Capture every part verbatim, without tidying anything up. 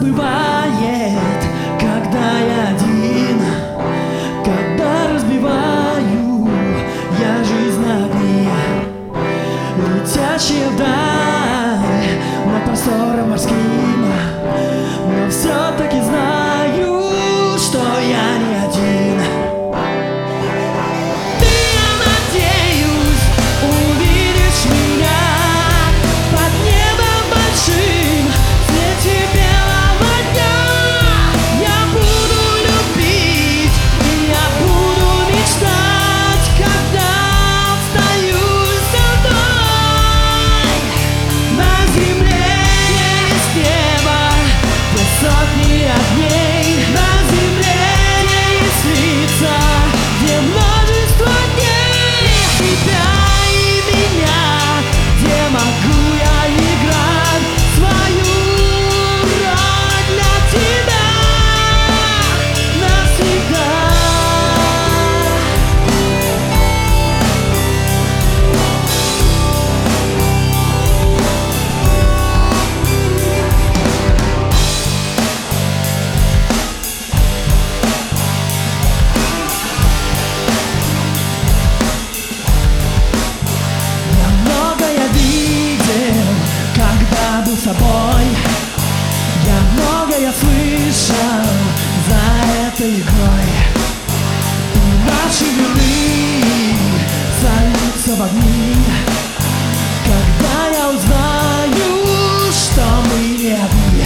бывает, когда я один, когда разбиваю я жизнь на огни, летящие вдаль над простором морским, но все-таки знаю, что я не один. Ты, я надеюсь, увидишь меня под небом большим, в свете белого дня. Я буду любить, и я буду мечтать, когда встаю с тобой. На земле есть небо, где сотни огней. На земле есть лица, где множество дней. Тебя и меня, где могу я играть свою роль для тебя навсегда. Я многое видел, когда был с тобой. Я многое слышал за этой игрой. И наши миры сольются в огни, когда я узнаю, что мы не одни.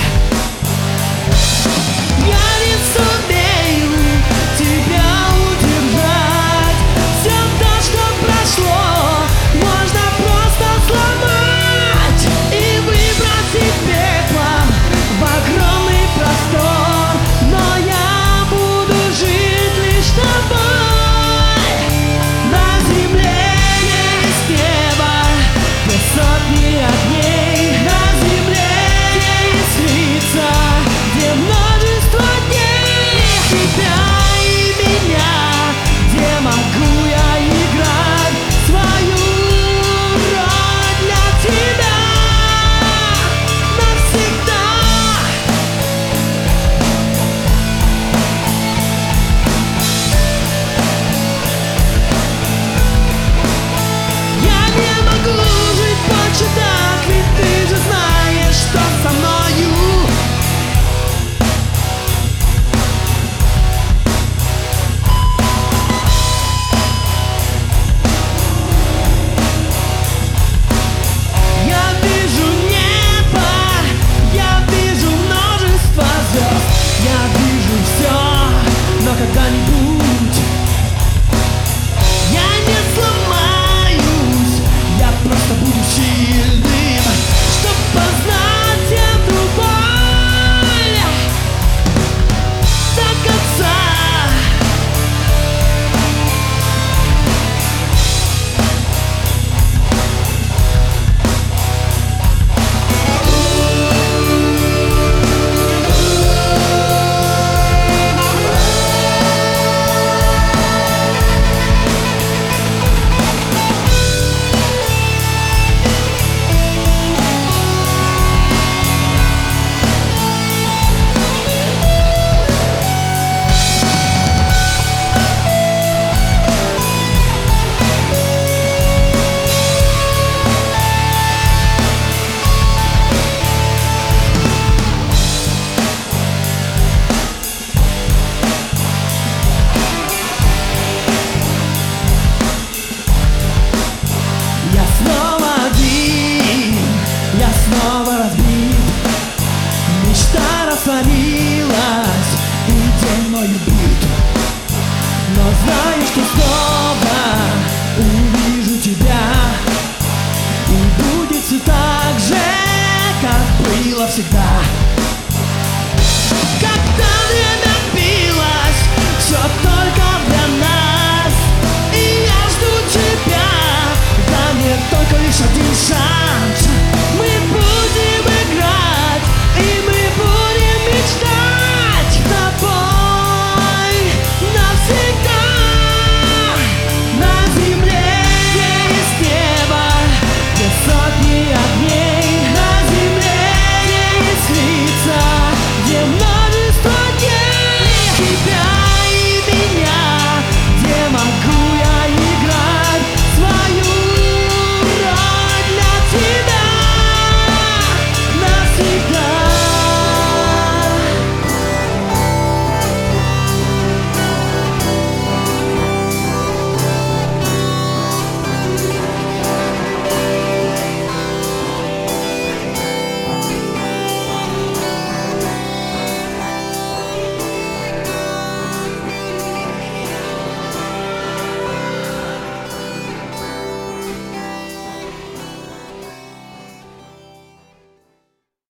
Я не сумею тебя удержать. Все то, что прошло, можно просто сломать и выбросить пеплом в огромный простор. Но я буду жить лишь с тобой. На земле есть небо, где сотни огней. На земле есть лица, где множество дней. Тебя и меня, где могу я играть свою роль для тебя навсегда. Я не могу жить больше так, ведь ты же знаешь, что со мною. Я вижу небо, я вижу множество звезд. Я вижу все, но когда-нибудь я не сломаюсь. Я просто буду сильным, чтоб познать эту боль до конца. Я снова один, я снова разбит. Мечта растворилась, и день мой убит. Но знаю, что снова увижу тебя, и будет все так же, как было всегда.